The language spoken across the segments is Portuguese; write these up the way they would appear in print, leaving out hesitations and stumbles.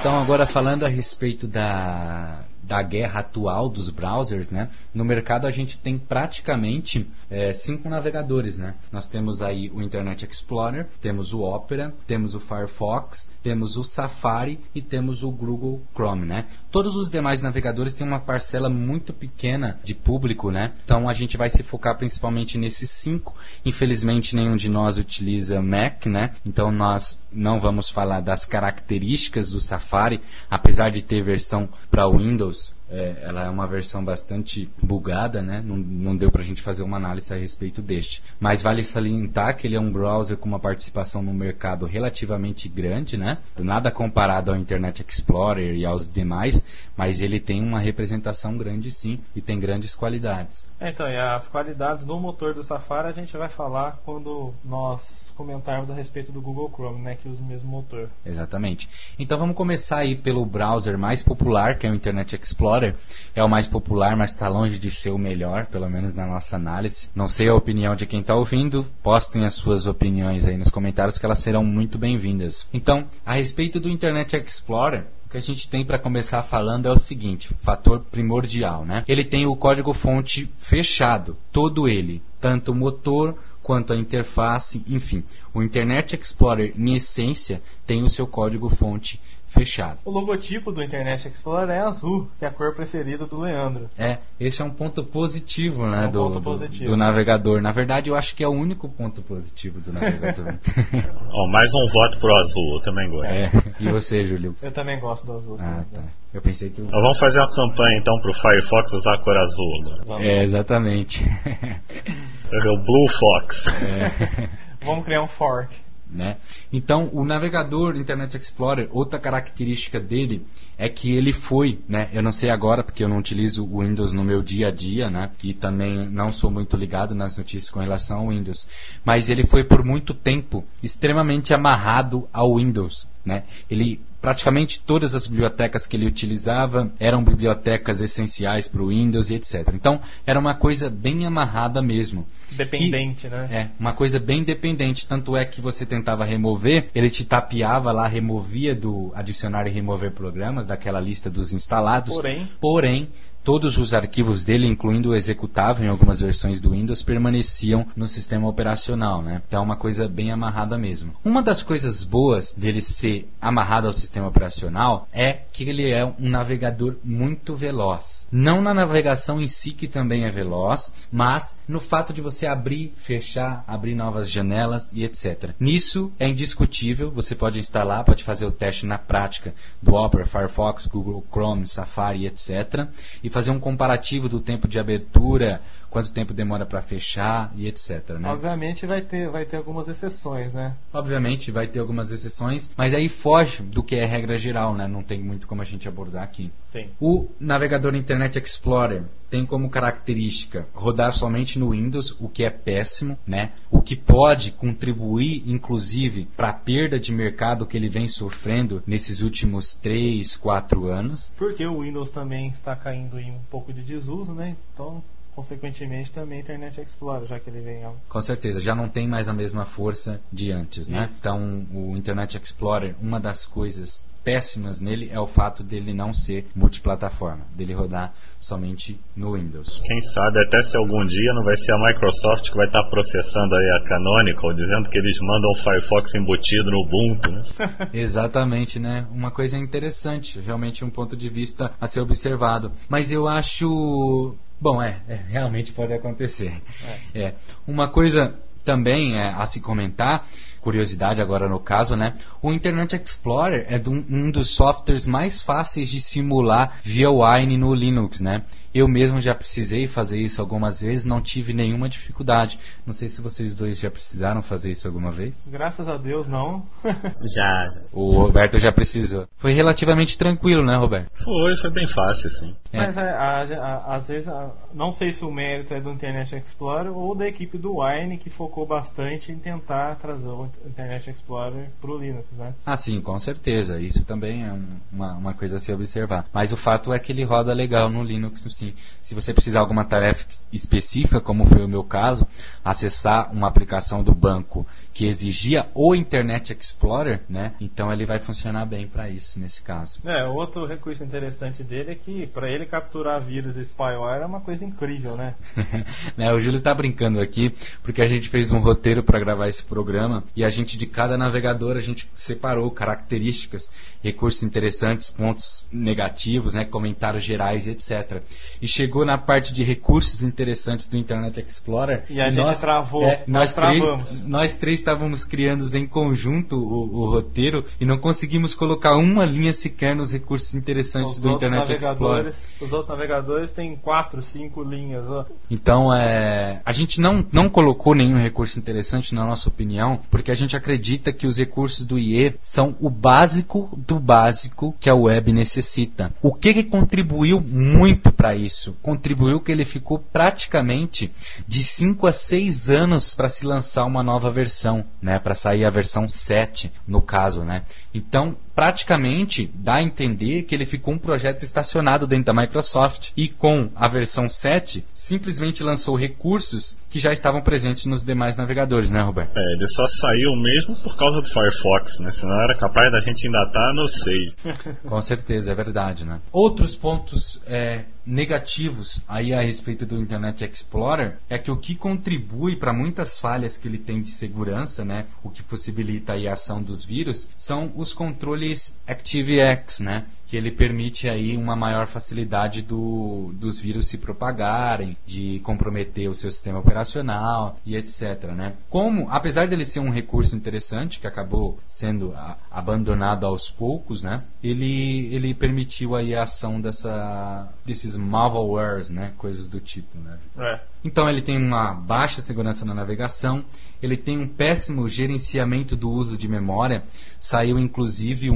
Então, agora falando a respeito da guerra atual dos browsers, né? No mercado a gente tem praticamente 5 navegadores, né? Nós temos aí o Internet Explorer, temos o Opera, temos o Firefox, temos o Safari e temos o Google Chrome, né? Todos os demais navegadores têm uma parcela muito pequena de público, né? Então a gente vai se focar principalmente nesses 5. Infelizmente nenhum de nós utiliza Mac, né? Então nós não vamos falar das características do Safari, apesar de ter versão para Windows. Ela é uma versão bastante bugada, né? Não deu pra gente fazer uma análise a respeito deste. Mas vale salientar que ele é um browser com uma participação no mercado relativamente grande, né? Nada comparado ao Internet Explorer e aos demais, mas ele tem uma representação grande sim e tem grandes qualidades. Então, e as qualidades do motor do Safari a gente vai falar quando nós comentarmos a respeito do Google Chrome, né? Que usa o mesmo motor. Exatamente. Então vamos começar aí pelo browser mais popular, que é o Internet Explorer. É o mais popular, mas está longe de ser o melhor, pelo menos na nossa análise. Não sei a opinião de quem está ouvindo, postem as suas opiniões aí nos comentários que elas serão muito bem-vindas. Então, a respeito do Internet Explorer, o que a gente tem para começar falando é o seguinte, fator primordial, né? Ele tem o código-fonte fechado, todo ele, tanto o motor quanto a interface, enfim. O Internet Explorer, em essência, tem o seu código-fonte fechado. O logotipo do Internet Explorer é azul, que é a cor preferida do Leandro. Esse é um ponto positivo, né, do navegador. Na verdade, eu acho que é o único ponto positivo do navegador. Mais um voto pro azul, eu também gosto. E você, Júlio? Eu também gosto do azul. Tá. Eu pensei que... Vamos fazer uma campanha então pro Firefox usar a cor azul. Exatamente. O Blue Fox. Vamos criar um fork. Né? Então, o navegador Internet Explorer, outra característica dele é que ele foi, né? Eu não sei agora porque eu não utilizo o Windows no meu dia a dia, né? E também não sou muito ligado nas notícias com relação ao Windows, mas ele foi por muito tempo extremamente amarrado ao Windows, né? Praticamente todas as bibliotecas que ele utilizava eram bibliotecas essenciais para o Windows e etc. Então, era uma coisa bem amarrada mesmo. Dependente, né? Uma coisa bem dependente. Tanto é que você tentava remover, ele te tapeava lá, removia do adicionar e remover programas daquela lista dos instalados. Porém, todos os arquivos dele, incluindo o executável em algumas versões do Windows, permaneciam no sistema operacional, né? Então é uma coisa bem amarrada mesmo. Uma das coisas boas dele ser amarrado ao sistema operacional é que ele é um navegador muito veloz. Não na navegação em si, que também é veloz, mas no fato de você abrir, fechar, abrir novas janelas e etc. Nisso é indiscutível, você pode instalar, pode fazer o teste na prática do Opera, Firefox, Google Chrome, Safari, etc. E fazer um comparativo do tempo de abertura, quanto tempo demora para fechar e etc. Né? Obviamente vai ter algumas exceções, né? Obviamente vai ter algumas exceções, mas aí foge do que é regra geral, né? Não tem muito como a gente abordar aqui. Sim. O navegador Internet Explorer tem como característica rodar somente no Windows, o que é péssimo, né? O que pode contribuir, inclusive, para a perda de mercado que ele vem sofrendo nesses últimos 3, 4 anos. Porque o Windows também está caindo em um pouco de desuso, né? Então, consequentemente, também Internet Explorer, já que ele vem... Com certeza, já não tem mais a mesma força de antes, né? Então, o Internet Explorer, uma das coisas péssimas nele é o fato dele não ser multiplataforma, dele rodar somente no Windows. Quem sabe até se algum dia não vai ser a Microsoft que vai estar processando aí a Canonical, dizendo que eles mandam o Firefox embutido no Ubuntu, né? Exatamente, né? Uma coisa interessante, realmente um ponto de vista a ser observado. Mas eu acho... Bom, realmente pode acontecer. Uma coisa também a se comentar, curiosidade agora no caso, né? O Internet Explorer é um dos softwares mais fáceis de simular via Wine no Linux, né? Eu mesmo já precisei fazer isso algumas vezes, não tive nenhuma dificuldade. Não sei se vocês dois já precisaram fazer isso alguma vez. Graças a Deus, não. Já. O Roberto já precisou. Foi relativamente tranquilo, né, Roberto? Foi bem fácil, sim. Mas às vezes, não sei se o mérito é do Internet Explorer ou da equipe do Wine, que focou bastante em tentar trazer Internet Explorer para o Linux, né? Ah, sim, com certeza. Isso também é uma coisa a se observar. Mas o fato é que ele roda legal no Linux, sim. Se você precisar de alguma tarefa específica, como foi o meu caso, acessar uma aplicação do banco que exigia o Internet Explorer, né? Então ele vai funcionar bem para isso, nesse caso. Outro recurso interessante dele é que para ele capturar vírus e spyware é uma coisa incrível, né? O Júlio tá brincando aqui, porque a gente fez um roteiro para gravar esse programa e a gente, de cada navegador, a gente separou características, recursos interessantes, pontos negativos, né, comentários gerais, etc. E chegou na parte de recursos interessantes do Internet Explorer e a gente travou. Nós três estávamos criando em conjunto o roteiro e não conseguimos colocar uma linha sequer nos recursos interessantes do Internet Explorer. Os outros navegadores têm 4, 5 linhas. Ó. Então, a gente não colocou nenhum recurso interessante, na nossa opinião, porque a gente acredita que os recursos do IE são o básico do básico que a web necessita. O que contribuiu muito para isso? Contribuiu que ele ficou praticamente de 5 a 6 anos para se lançar uma nova versão, né? Para sair a versão 7, no caso, né? Então, praticamente dá a entender que ele ficou um projeto estacionado dentro da Microsoft e com a versão 7 simplesmente lançou recursos que já estavam presentes nos demais navegadores, né, Roberto? Ele só saiu mesmo por causa do Firefox, né? Senão era capaz da gente ainda estar no 6. Com certeza, é verdade, né? Outros pontos negativos aí a respeito do Internet Explorer é que o que contribui para muitas falhas que ele tem de segurança, né, o que possibilita aí a ação dos vírus, são os controles ActiveX, né, que ele permite aí uma maior facilidade dos vírus se propagarem, de comprometer o seu sistema operacional e etc, né? Como, apesar dele ser um recurso interessante que acabou sendo abandonado aos poucos, né, ele permitiu aí a ação desses malwares, né, coisas do tipo, né? Então ele tem uma baixa segurança na navegação, ele tem um péssimo gerenciamento do uso de memória. Saiu inclusive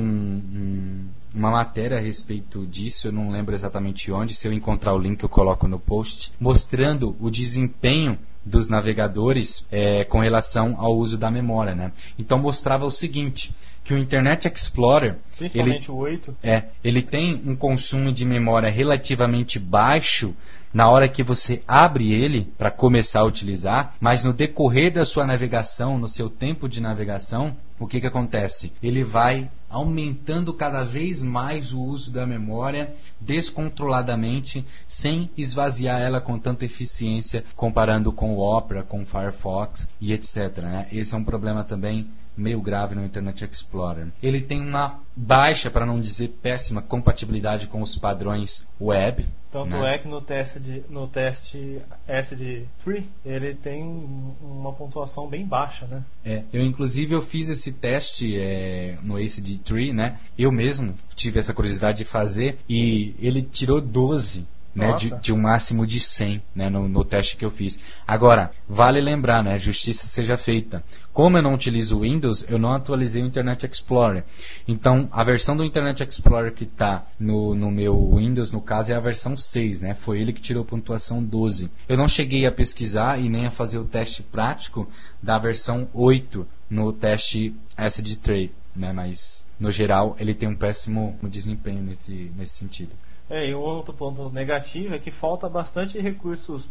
uma matéria a respeito disso, eu não lembro exatamente onde, se eu encontrar o link eu coloco no post, mostrando o desempenho dos navegadores com relação ao uso da memória, né? Então mostrava o seguinte, que o Internet Explorer, principalmente o 8, ele tem um consumo de memória relativamente baixo na hora que você abre ele para começar a utilizar, mas no decorrer da sua navegação, no seu tempo de navegação, o que acontece? Ele vai aumentando cada vez mais o uso da memória descontroladamente, sem esvaziar ela com tanta eficiência, comparando com o Opera, com o Firefox e etc, né? Esse é um problema também meio grave no Internet Explorer. Ele tem uma baixa, para não dizer péssima, compatibilidade com os padrões web. Tanto né? é que no teste SD3 ele tem uma pontuação bem baixa, né? Eu fiz esse teste no SD3, né? Eu mesmo tive essa curiosidade de fazer e ele tirou 12. Né, de um máximo de 100, né, no teste que eu fiz. Agora, vale lembrar, né, justiça seja feita. Como eu não utilizo o Windows, eu não atualizei o Internet Explorer. Então, a versão do Internet Explorer que está no meu Windows, no caso, é a versão 6. Né, foi ele que tirou a pontuação 12. Eu não cheguei a pesquisar e nem a fazer o teste prático da versão 8 no teste SD3. Né, mas, no geral, ele tem um péssimo desempenho nesse sentido. E um outro ponto negativo é que falta bastante recurso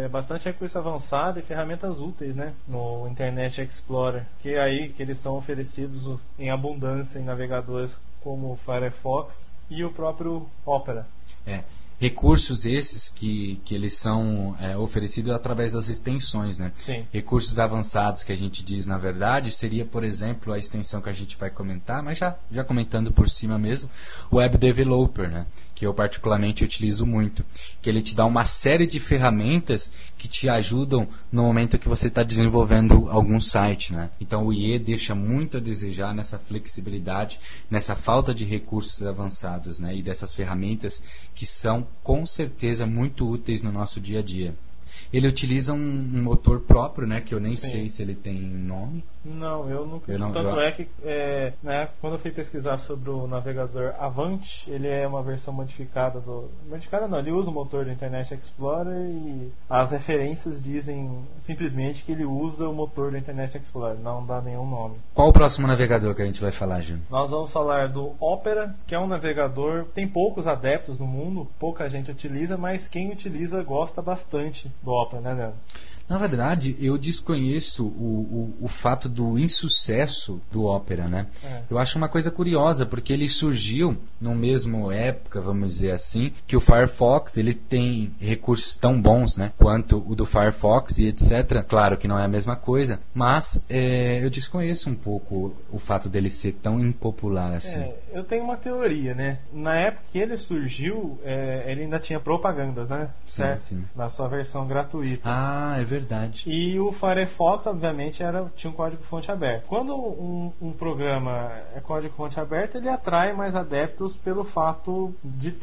avançado e ferramentas úteis, né, no Internet Explorer, que eles são oferecidos em abundância em navegadores como o Firefox e o próprio Opera. Recursos esses que eles são oferecidos através das extensões, né? Sim. Recursos avançados que a gente diz, na verdade, seria, por exemplo, a extensão que a gente vai comentar, mas já comentando por cima mesmo, o Web Developer, né? Que eu particularmente utilizo muito, que ele te dá uma série de ferramentas que te ajudam no momento que você está desenvolvendo algum site, né? Então o IE deixa muito a desejar nessa flexibilidade, nessa falta de recursos avançados, né? E dessas ferramentas que são com certeza muito úteis no nosso dia a dia. Ele utiliza um motor próprio, né? Que eu nem Sim. sei se ele tem nome. Não, eu nunca. Eu não- Tanto eu- é que quando eu fui pesquisar sobre o navegador Avant, ele é uma versão modificada do. Modificada não, ele usa o motor do Internet Explorer e as referências dizem simplesmente que ele usa o motor do Internet Explorer, não dá nenhum nome. Qual o próximo navegador que a gente vai falar, Júnior? Nós vamos falar do Opera, que é um navegador, tem poucos adeptos no mundo, pouca gente utiliza, mas quem utiliza gosta bastante do Opera, né, Leandro? Na verdade, eu desconheço o fato do insucesso do Opera, né? É. Eu acho uma coisa curiosa, porque ele surgiu no mesmo época, vamos dizer assim, que o Firefox, ele tem recursos tão bons, né? Quanto o do Firefox e etc. Claro que não é a mesma coisa, mas eu desconheço um pouco o fato dele ser tão impopular assim. Eu tenho uma teoria, né? Na época que ele surgiu, ele ainda tinha propagandas, né? Sim, Certo? sim. Na sua versão gratuita. Ah, é verdade. E o Firefox, obviamente, tinha um código-fonte aberto. Quando um programa é código-fonte aberto, ele atrai mais adeptos pelo fato de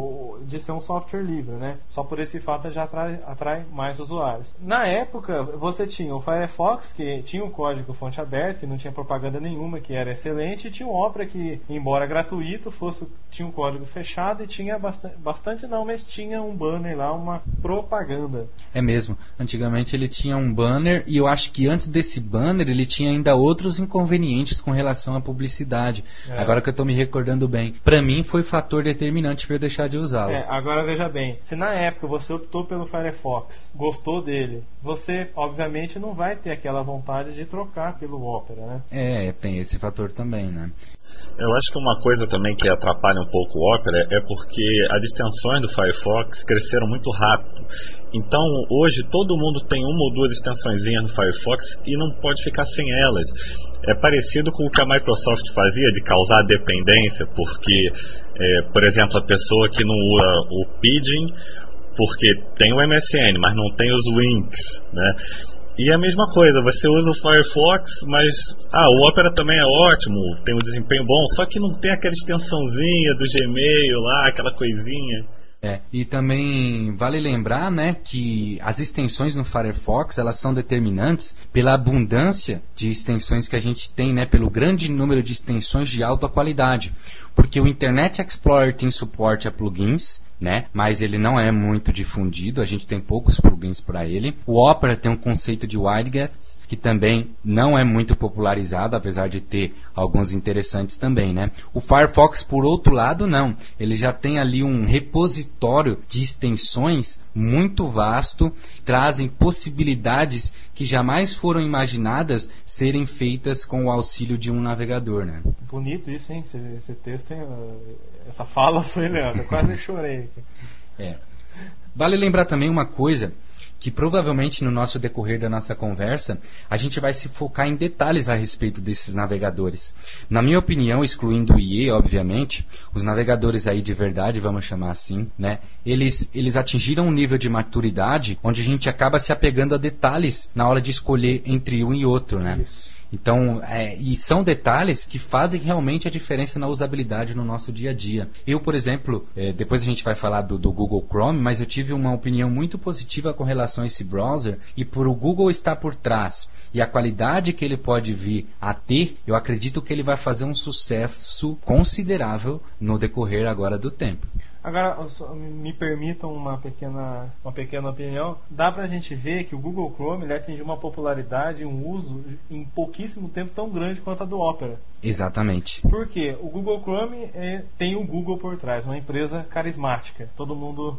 ser um software livre, né? Só por esse fato já atrai mais usuários. Na época, você tinha o Firefox, que tinha um código-fonte aberto, que não tinha propaganda nenhuma, que era excelente, e tinha o Opera, que, embora gratuito, tinha um código fechado e tinha bastante não, mas tinha um banner lá, uma propaganda. É mesmo. Antigamente ele tinha um banner e eu acho que antes desse banner ele tinha ainda outros inconvenientes com relação à publicidade. Agora que eu estou me recordando bem. Para mim foi fator determinante para eu deixar de usá-lo. Agora veja bem, se na época você optou pelo Firefox, gostou dele, você obviamente não vai ter aquela vontade de trocar pelo Opera, né? Tem esse fator também, né? Eu acho que uma coisa também que atrapalha um pouco o Opera é porque as extensões do Firefox cresceram muito rápido. Então, hoje, todo mundo tem uma ou duas extensõezinhas no Firefox e não pode ficar sem elas. É parecido com o que a Microsoft fazia, de causar dependência, porque, por exemplo, a pessoa que não usa o Pidgin, porque tem o MSN, mas não tem os Winx, né? E a mesma coisa, você usa o Firefox, mas o Opera também é ótimo, tem um desempenho bom, só que não tem aquela extensãozinha do Gmail lá, aquela coisinha. E também vale lembrar, né, que as extensões no Firefox, elas são determinantes pela abundância de extensões que a gente tem, né, pelo grande número de extensões de alta qualidade. Porque o Internet Explorer tem suporte a plugins, né, mas ele não é muito difundido, a gente tem poucos plugins para ele. O Opera tem um conceito de widgets, que também não é muito popularizado, apesar de ter alguns interessantes também, né. O Firefox, por outro lado, não. Ele já tem ali um repositório de extensões muito vasto, trazem possibilidades que jamais foram imaginadas serem feitas com o auxílio de um navegador, né. Bonito isso, hein? Esse texto tem essa fala sua, Leandro. Eu quase chorei aqui. Vale lembrar também uma coisa, que provavelmente no nosso decorrer da nossa conversa a gente vai se focar em detalhes a respeito desses navegadores. Na minha opinião, excluindo o IE, obviamente, os navegadores aí de verdade, vamos chamar assim, né, eles atingiram um nível de maturidade onde a gente acaba se apegando a detalhes na hora de escolher entre um e outro, né? Isso. Então, e são detalhes que fazem realmente a diferença na usabilidade no nosso dia a dia. Eu, por exemplo, depois a gente vai falar do Google Chrome, mas eu tive uma opinião muito positiva com relação a esse browser, e por o Google estar por trás e a qualidade que ele pode vir a ter, eu acredito que ele vai fazer um sucesso considerável no decorrer agora do tempo. Agora, me permitam uma pequena opinião. Dá pra gente ver que o Google Chrome ele atingiu uma popularidade e um uso em pouquíssimo tempo tão grande quanto a do Opera. Exatamente. Por quê? O Google Chrome tem o Google por trás, uma empresa carismática. Todo mundo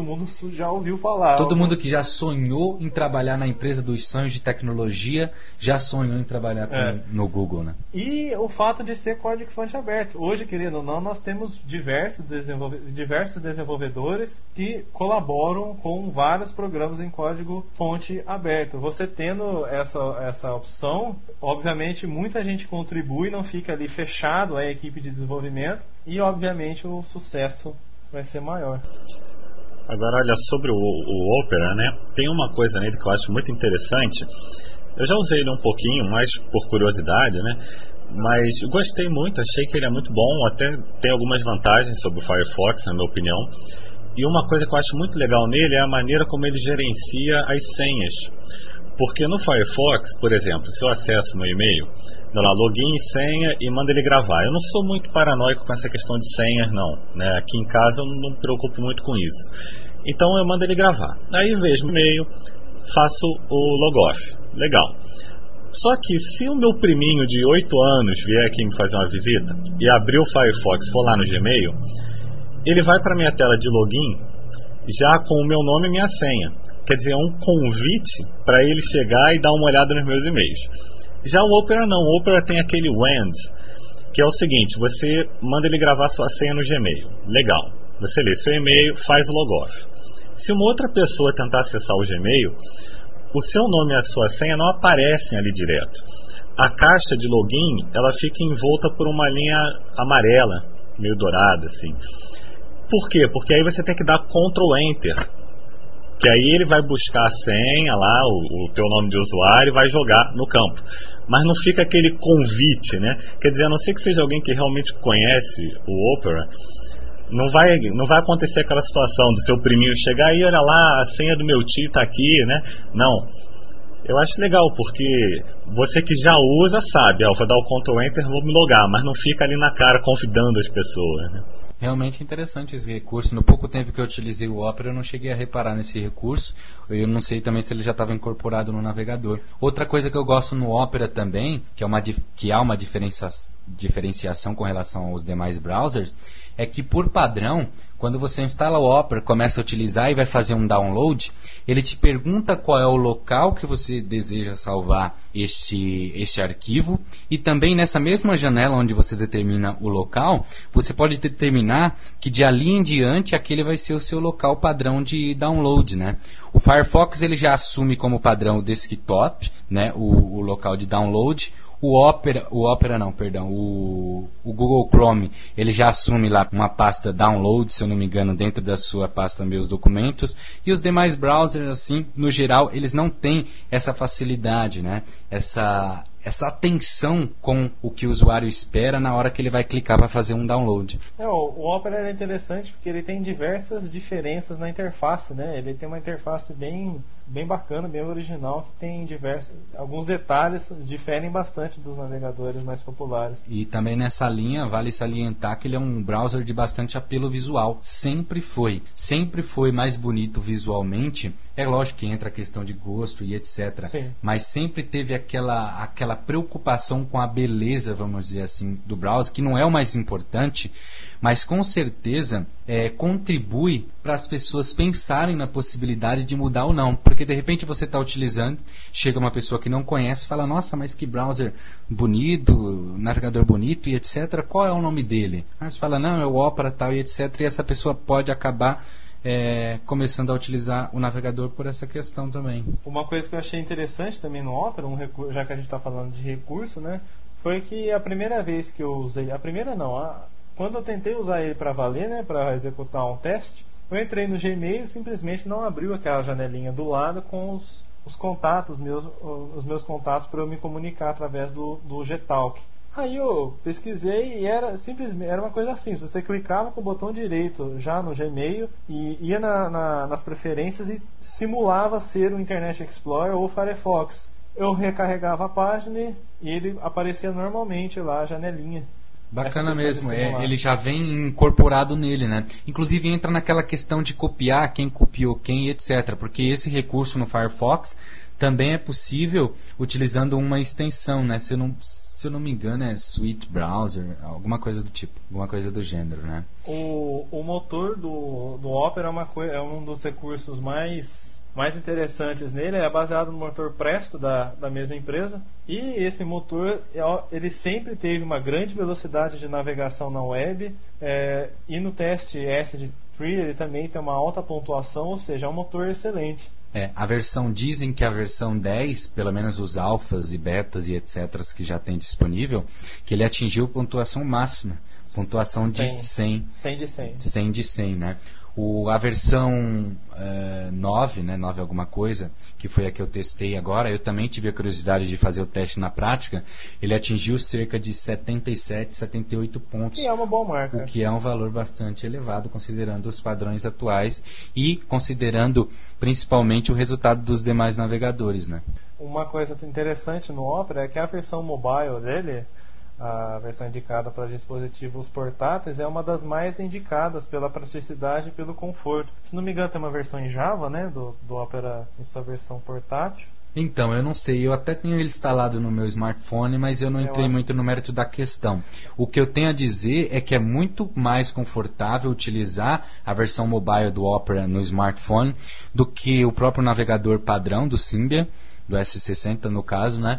já ouviu falar. Todo mundo que já sonhou em trabalhar na empresa dos sonhos de tecnologia, já sonhou em trabalhar no Google, né? E o fato de ser código-fonte aberto. Hoje, querido ou não, nós temos diversos desenvolvedores que colaboram com vários programas em código-fonte aberto. Você tendo essa opção, obviamente muita gente contribui, não fica ali fechado a equipe de desenvolvimento, e obviamente o sucesso vai ser maior. Agora, olha, sobre o Opera, né? Tem uma coisa nele que eu acho muito interessante. Eu já usei ele um pouquinho, mais por curiosidade, né? Mas gostei muito, achei que ele é muito bom, até tem algumas vantagens sobre o Firefox, na minha opinião. E uma coisa que eu acho muito legal nele é a maneira como ele gerencia as senhas. Porque no Firefox, por exemplo, se eu acesso meu e-mail, dou lá login, senha e mando ele gravar. Eu não sou muito paranoico com essa questão de senhas, não, né? Aqui em casa eu não me preocupo muito com isso. Então eu mando ele gravar. Aí vejo o e-mail, faço o logoff. Legal. Só que se o meu priminho de 8 anos vier aqui me fazer uma visita e abrir o Firefox e for lá no Gmail, ele vai para minha tela de login já com o meu nome e minha senha. Quer dizer, é um convite para ele chegar e dar uma olhada nos meus e-mails. Já o Opera não. O Opera tem aquele WAND, que é o seguinte: você manda ele gravar sua senha no Gmail. Legal. Você lê seu e-mail, faz o logoff. Se uma outra pessoa tentar acessar o Gmail, o seu nome e a sua senha não aparecem ali direto. A caixa de login, ela fica envolta por uma linha amarela, meio dourada, assim. Por quê? Porque aí você tem que dar Ctrl Enter, que aí ele vai buscar a senha lá, o teu nome de usuário, e vai jogar no campo. Mas não fica aquele convite, né? Quer dizer, a não ser que seja alguém que realmente conhece o Opera, não vai acontecer aquela situação do seu priminho chegar e olha lá, a senha do meu tio tá aqui, né? Não. Eu acho legal, porque você que já usa sabe, eu vou dar o Ctrl Enter, vou me logar, mas não fica ali na cara convidando as pessoas, né? Realmente interessante esse recurso. No pouco tempo que eu utilizei o Opera, eu não cheguei a reparar nesse recurso. Eu não sei também se ele já estava incorporado no navegador. Outra coisa que eu gosto no Opera também, que há uma diferenciação com relação aos demais browsers, é que por padrão, quando você instala o Opera, começa a utilizar e vai fazer um download, ele te pergunta qual é o local que você deseja salvar este arquivo, e também nessa mesma janela onde você determina o local, você pode determinar que de ali em diante aquele vai ser o seu local padrão de download, né? O Firefox ele já assume como padrão o desktop, né? O local de download. O Google Chrome, ele já assume lá uma pasta download, se eu não me engano, dentro da sua pasta meus documentos, e os demais browsers, assim, no geral, eles não têm essa facilidade, né? Essa atenção com o que o usuário espera na hora que ele vai clicar para fazer um download. O Opera é interessante porque ele tem diversas diferenças na interface, né? Ele tem uma interface bem bacana, bem original, que tem alguns detalhes diferem bastante dos navegadores mais populares. E também nessa linha vale salientar que ele é um browser de bastante apelo visual. Sempre foi mais bonito visualmente. É lógico que entra a questão de gosto e etc. Sim. Mas sempre teve aquela preocupação com a beleza, vamos dizer assim, do browser, que não é o mais importante, mas com certeza contribui para as pessoas pensarem na possibilidade de mudar ou não, porque de repente você está utilizando, chega uma pessoa que não conhece e fala, nossa, mas que browser bonito, navegador bonito e etc, qual é o nome dele? Aí você fala, não, é o Opera tal e etc, e essa pessoa pode acabar começando a utilizar o navegador por essa questão também. Uma coisa que eu achei interessante também no Opera, já que a gente está falando de recurso, né, foi que a primeira vez que eu usei, quando eu tentei usar ele para valer, né, para executar um teste, eu entrei no Gmail e simplesmente não abriu aquela janelinha do lado com os contatos os meus contatos para eu me comunicar através do Gtalk. Aí eu pesquisei e era uma coisa assim, se você clicava com o botão direito já no Gmail e ia nas preferências e simulava ser o Internet Explorer ou o Firefox. Eu recarregava a página e ele aparecia normalmente lá, a janelinha. Bacana mesmo, ele já vem incorporado nele, né? Inclusive entra naquela questão de copiar quem copiou quem, etc. Porque esse recurso no Firefox também é possível utilizando uma extensão, né? Se eu não me engano é Suite Browser, alguma coisa do tipo, alguma coisa do gênero, né? O motor do Opera é um dos recursos mais interessantes nele, é baseado no motor Presto da mesma empresa, e esse motor ele sempre teve uma grande velocidade de navegação na web, e no teste S3 ele também tem uma alta pontuação, ou seja, é um motor excelente. Dizem que a versão 10, pelo menos os alfas e betas e etc. que já tem disponível, que ele atingiu pontuação máxima. pontuação de 100. 100 de 100. 100 de 100, né? A versão 9, né, 9 alguma coisa, que foi a que eu testei agora, eu também tive a curiosidade de fazer o teste na prática, ele atingiu cerca de 77, 78 pontos. Que é uma boa marca. O que é um valor bastante elevado, considerando os padrões atuais e considerando principalmente o resultado dos demais navegadores, né? Uma coisa interessante no Opera é que a versão mobile dele, a versão indicada para dispositivos portáteis, é uma das mais indicadas pela praticidade e pelo conforto. Se não me engano, tem uma versão em Java, né, do Opera em sua versão portátil. Então, eu não sei, eu até tenho ele instalado no meu smartphone, mas eu não entrei muito no mérito da questão. O que eu tenho a dizer é que é muito mais confortável utilizar a versão mobile do Opera no smartphone do que o próprio navegador padrão do Symbian, do S60 no caso, né?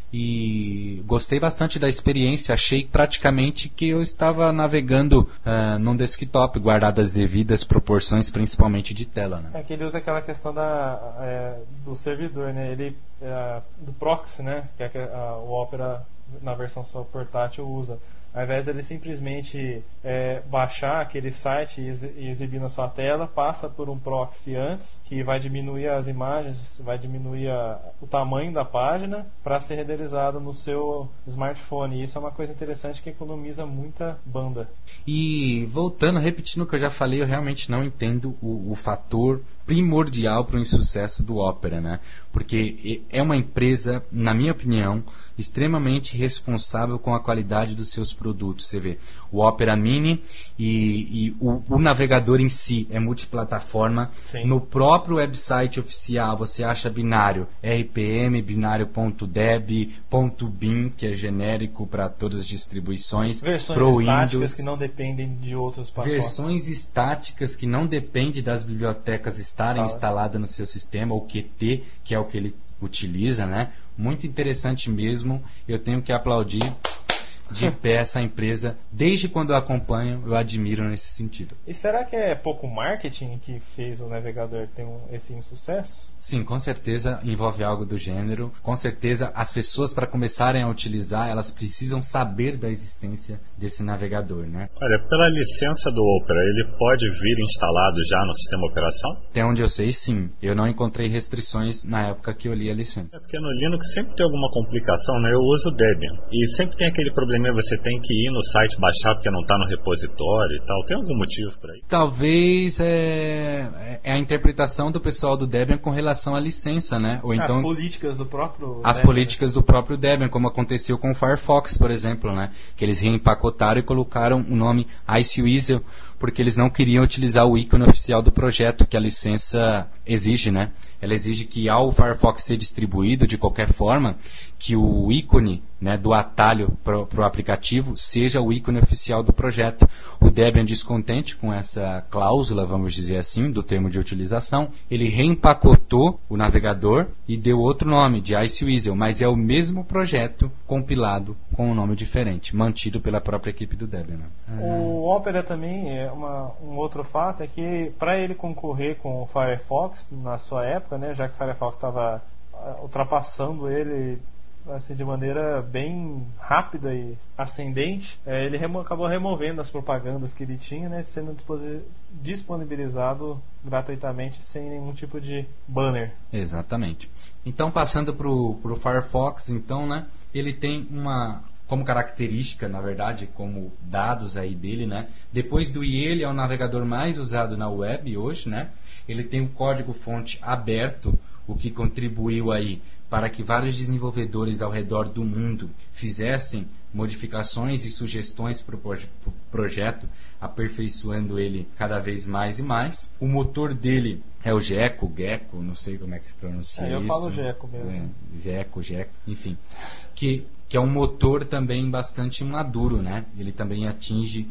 E gostei bastante da experiência, achei praticamente que eu estava navegando num desktop, guardadas as devidas proporções, principalmente de tela, né? É que ele usa aquela questão do servidor, né? Ele, do proxy, né? Que o Opera na versão só portátil usa. Ao invés dele simplesmente baixar aquele site e exibir na sua tela, passa por um proxy antes, que vai diminuir as imagens, vai diminuir o tamanho da página para ser renderizado no seu smartphone. E isso é uma coisa interessante que economiza muita banda. E voltando, repetindo o que eu já falei, eu realmente não entendo o fator primordial para o insucesso do Opera, né? Porque é uma empresa, na minha opinião, extremamente responsável com a qualidade dos seus produtos. Você vê, o Opera Mini e o navegador em si é multiplataforma. Sim. No próprio website oficial você acha binário RPM, binário.deb, .bin, que é genérico para todas as distribuições. Versões pro estáticas Windows, que não dependem de outros pacotes. versões estáticas que não dependem das bibliotecas estarem instaladas no seu sistema, o Qt, que é o que ele utiliza, né? Muito interessante mesmo. Eu tenho que aplaudir de pé essa empresa. Desde quando eu acompanho, eu admiro nesse sentido. E será que é pouco marketing que fez o navegador ter esse insucesso? Sim, com certeza envolve algo do gênero. Com certeza as pessoas, para começarem a utilizar, elas precisam saber da existência desse navegador, né? Olha, pela licença do Opera, ele pode vir instalado já no sistema operacional? Até onde eu sei, sim. Eu não encontrei restrições na época que eu li a licença. É porque no Linux sempre tem alguma complicação, né? Eu uso o Debian. E sempre tem aquele probleminha, você tem que ir no site baixar porque não está no repositório e tal. Tem algum motivo para isso? Talvez é a interpretação do pessoal do Debian com relação à licença, né? Ou então as políticas do próprio as Debian. políticas do próprio Debian, como aconteceu com o Firefox, por exemplo, né? Que eles reempacotaram e colocaram o nome IceWeasel, porque eles não queriam utilizar o ícone oficial do projeto, que a licença exige, né? Ela exige que, ao Firefox ser distribuído de qualquer forma, que o ícone, né, do atalho para o aplicativo seja o ícone oficial do projeto. O Debian, descontente com essa cláusula, vamos dizer assim, do termo de utilização, ele reempacotou o navegador e deu outro nome, de IceWeasel, mas é o mesmo projeto compilado com um nome diferente, mantido pela própria equipe do Debian, né? O Opera também, um outro fato é que, para ele concorrer com o Firefox na sua época, né, já que o Firefox estava ultrapassando ele assim, de maneira bem rápida e ascendente, ele acabou removendo as propagandas que ele tinha, né, sendo disponibilizado gratuitamente sem nenhum tipo de banner. Exatamente. Então, passando para o Firefox, então, né, ele tem como característica, na verdade, como dados aí dele, né? Depois do IE, ele é o navegador mais usado na web hoje, né? Ele tem um código-fonte aberto, o que contribuiu aí para que vários desenvolvedores ao redor do mundo fizessem modificações e sugestões para o projeto, aperfeiçoando ele cada vez mais e mais. O motor dele é o Gecko, não sei como é que se pronuncia isso. Eu falo Gecko mesmo. Gecko, enfim. Que é um motor também bastante maduro, né? Ele também atinge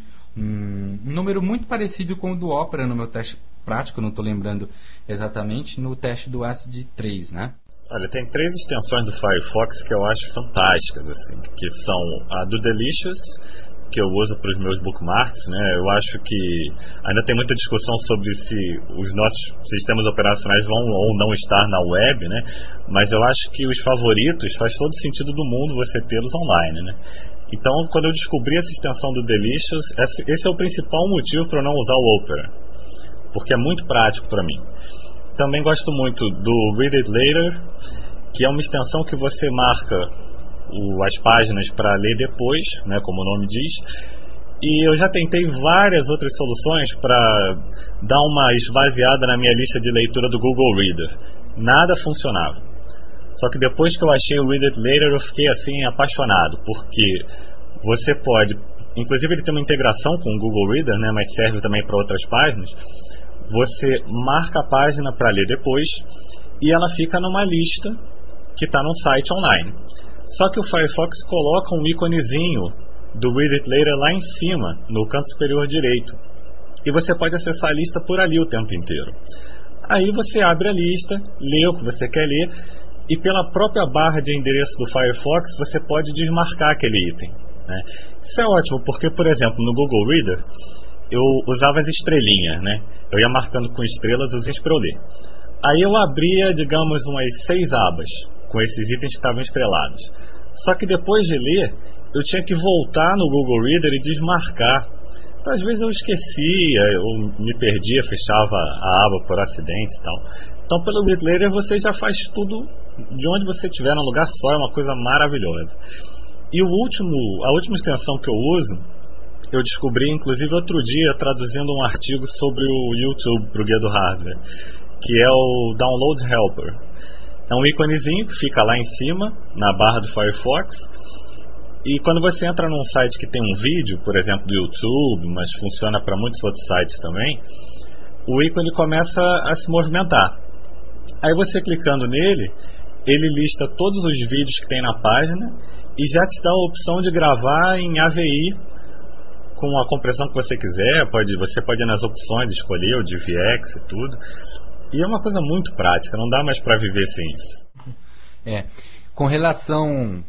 um número muito parecido com o do Opera no meu teste prático, não estou lembrando exatamente, no teste do ACID3, né? Olha, tem 3 extensões do Firefox que eu acho fantásticas, assim, que são a do Delicious, que eu uso para os meus bookmarks, né? Eu acho que ainda tem muita discussão sobre se os nossos sistemas operacionais vão ou não estar na web, né? Mas eu acho que os favoritos faz todo sentido do mundo você tê-los online, né? Então, quando eu descobri essa extensão do Delicious, esse é o principal motivo para eu não usar o Opera, porque é muito prático para mim. Também gosto muito do Read It Later, que é uma extensão que você marca as páginas para ler depois, né, como o nome diz. E eu já tentei várias outras soluções para dar uma esvaziada na minha lista de leitura do Google Reader. Nada funcionava. Só que depois que eu achei o Read It Later, eu fiquei assim apaixonado, porque você pode, inclusive ele tem uma integração com o Google Reader, né, mas serve também para outras páginas. Você marca a página para ler depois e ela fica numa lista que está num site online. Só que o Firefox coloca um íconezinho do Read It Later lá em cima, no canto superior direito. E você pode acessar a lista por ali o tempo inteiro. Aí você abre a lista, lê o que você quer ler, e pela própria barra de endereço do Firefox você pode desmarcar aquele item, né? Isso é ótimo, porque, por exemplo, no Google Reader eu usava as estrelinhas, né? Eu ia marcando com estrelas os itens para eu ler. Aí eu abria, digamos, umas 6 abas com esses itens que estavam estrelados. Só que depois de ler, eu tinha que voltar no Google Reader e desmarcar. Então, às vezes eu esquecia, eu me perdia, fechava a aba por acidente e tal. Então, pelo Read It Later você já faz tudo de onde você estiver, num lugar só, é uma coisa maravilhosa. E a última extensão que eu uso, eu descobri inclusive outro dia traduzindo um artigo sobre o YouTube para o Guia do Hardware, que é o Download Helper. É um íconezinho que fica lá em cima, na barra do Firefox, e quando você entra num site que tem um vídeo, por exemplo do YouTube, mas funciona para muitos outros sites também, o ícone começa a se movimentar. Aí você clicando nele, ele lista todos os vídeos que tem na página e já te dá a opção de gravar em AVI com a compressão que você quiser. Você pode ir nas opções, escolher o DVX e tudo. E é uma coisa muito prática, não dá mais para viver sem isso. Com relação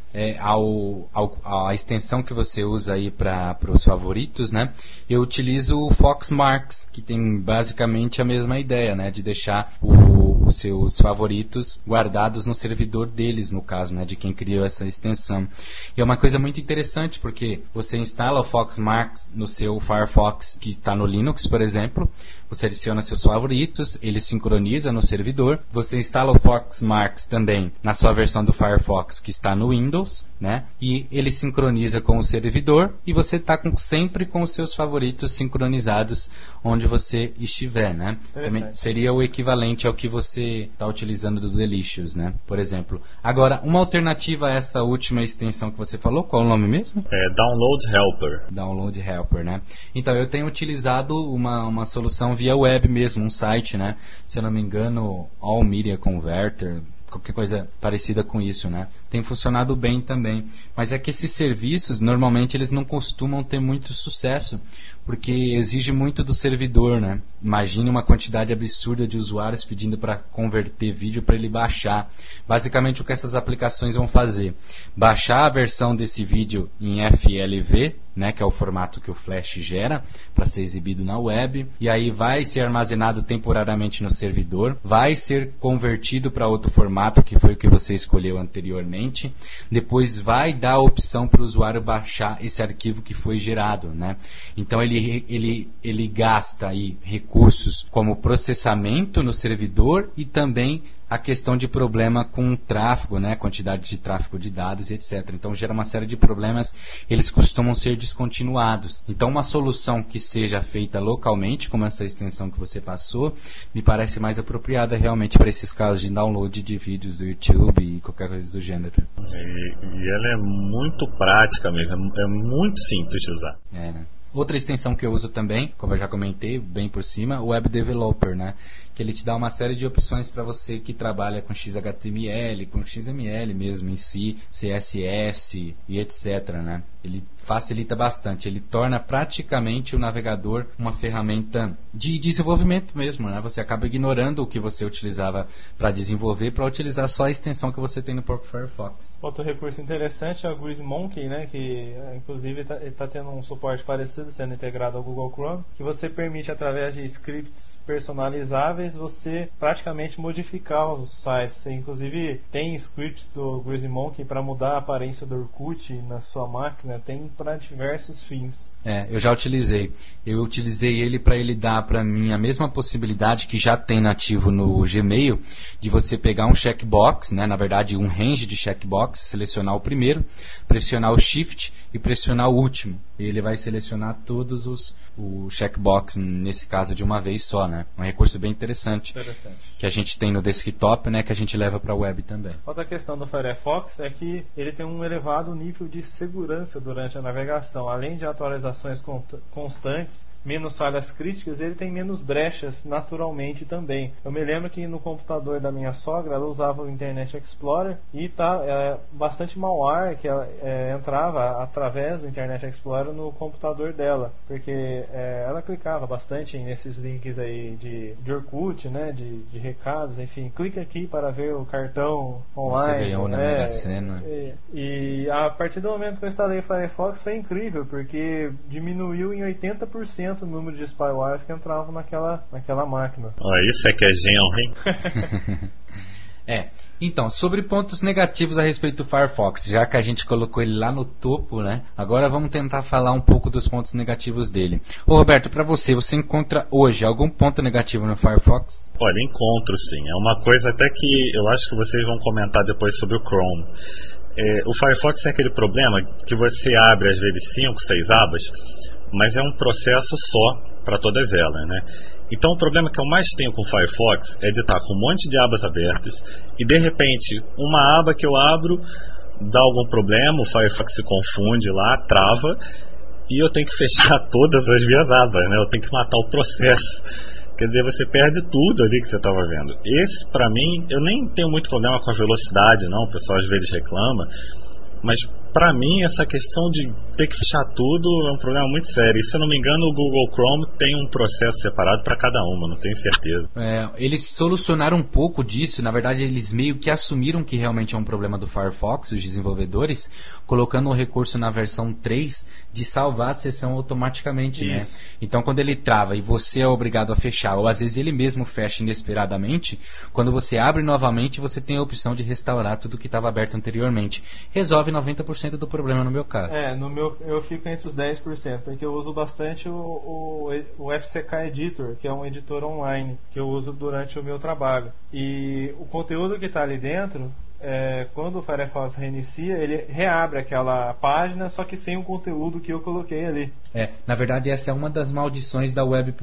à extensão que você usa aí para os favoritos, né? Eu utilizo o Foxmarks, que tem basicamente a mesma ideia, né? De deixar os seus favoritos guardados no servidor deles, no caso, né? De quem criou essa extensão. E é uma coisa muito interessante, porque você instala o Foxmarks no seu Firefox, que está no Linux, por exemplo. Você adiciona seus favoritos, ele sincroniza no servidor. Você instala o Foxmarks também na sua versão do Firefox que está no Windows, né? E ele sincroniza com o servidor e você está sempre com os seus favoritos sincronizados onde você estiver, né? Também seria o equivalente ao que você está utilizando do Delicious, né? Por exemplo. Agora, uma alternativa a esta última extensão que você falou, qual é o nome mesmo? Download Helper. Download Helper, né? Então, eu tenho utilizado uma solução via web mesmo, um site, né? Se eu não me engano, All Media Converter, qualquer coisa parecida com isso, né? Tem funcionado bem também. Mas é que esses serviços, normalmente, eles não costumam ter muito sucesso, porque exige muito do servidor, né? Imagine uma quantidade absurda de usuários pedindo para converter vídeo para ele baixar. Basicamente, o que essas aplicações vão fazer? Baixar a versão desse vídeo em FLV, né, que é o formato que o Flash gera para ser exibido na web, e aí vai ser armazenado temporariamente no servidor, vai ser convertido para outro formato que foi o que você escolheu anteriormente, depois vai dar a opção para o usuário baixar esse arquivo que foi gerado, né? Então ele gasta aí recursos como processamento no servidor e também a questão de problema com o tráfego, né, quantidade de tráfego de dados e etc. Então gera uma série de problemas, eles costumam ser descontinuados. Então uma solução que seja feita localmente, como essa extensão que você passou, me parece mais apropriada realmente para esses casos de download de vídeos do YouTube e qualquer coisa do gênero. E ela é muito prática mesmo, é muito simples de usar. Né? Outra extensão que eu uso também, como eu já comentei bem por cima, o Web Developer, né? Que ele te dá uma série de opções para você que trabalha com XHTML, com XML mesmo em si, CSS e etc, né? Ele facilita bastante, ele torna praticamente o navegador uma ferramenta de desenvolvimento mesmo, né? Você acaba ignorando o que você utilizava para desenvolver para utilizar só a extensão que você tem no próprio Firefox. Outro recurso interessante é o GreaseMonkey, né? Que inclusive está tendo um suporte parecido sendo integrado ao Google Chrome, que você permite através de scripts personalizáveis mais você praticamente modificar os sites. Inclusive tem scripts do GreasyMonkey para mudar a aparência do Orkut na sua máquina, tem para diversos fins. Eu já utilizei. Eu utilizei ele para ele dar para mim a mesma possibilidade que já tem nativo no Gmail, de você pegar um checkbox, né, na verdade um range de checkbox, selecionar o primeiro, pressionar o Shift e pressionar o último. E ele vai selecionar todos os checkbox, nesse caso de uma vez só, né? Um recurso bem interessante. Que a gente tem no desktop, né, que a gente leva para a web também. Outra questão do Firefox é que ele tem um elevado nível de segurança durante a navegação. Além de atualizações constantes, menos falhas críticas, ele tem menos brechas naturalmente também. Eu me lembro que no computador da minha sogra, ela usava o Internet Explorer e bastante malware que entrava através do Internet Explorer no computador dela, porque ela clicava bastante nesses links aí de Orkut, né, de recados, enfim, clica aqui para ver o cartão online. Você ganhou na Mega Sena. E a partir do momento que eu instalei o Firefox foi incrível, porque diminuiu em 80% o número de spywares que entravam naquela máquina. Isso é que é genro, hein? Então, sobre pontos negativos a respeito do Firefox, já que a gente colocou ele lá no topo, né? Agora vamos tentar falar um pouco dos pontos negativos dele. Ô Roberto, para você encontra hoje algum ponto negativo no Firefox? Olha, encontro sim. É uma coisa até que eu acho que vocês vão comentar depois sobre o Chrome. O Firefox tem aquele problema que você abre às vezes 5, 6 abas, mas é um processo só para todas elas, né? Então o problema que eu mais tenho com o Firefox é de estar com um monte de abas abertas e de repente uma aba que eu abro dá algum problema, o Firefox se confunde lá, trava e eu tenho que fechar todas as minhas abas, né? Eu tenho que matar o processo. Quer dizer, você perde tudo ali que você estava vendo. Esse, para mim, eu nem tenho muito problema com a velocidade, não. O pessoal às vezes reclama. Mas, para mim, essa questão de ter que fechar tudo é um problema muito sério. E, se eu não me engano, o Google Chrome tem um processo separado para cada uma, não tenho certeza. Eles solucionaram um pouco disso. Na verdade, eles meio que assumiram que realmente é um problema do Firefox, os desenvolvedores, colocando o recurso na versão 3 de salvar a sessão automaticamente, né? Então, quando ele trava e você é obrigado a fechar, ou às vezes ele mesmo fecha inesperadamente, quando você abre novamente, você tem a opção de restaurar tudo que estava aberto anteriormente. Resolve 90% do problema no meu caso. No meu eu fico entre os 10%, porque eu uso bastante o FCK Editor, que é um editor online que eu uso durante o meu trabalho. E o conteúdo que está ali dentro, quando o Firefox reinicia, ele reabre aquela página, só que sem o conteúdo que eu coloquei ali. Na verdade, essa é uma das maldições da Web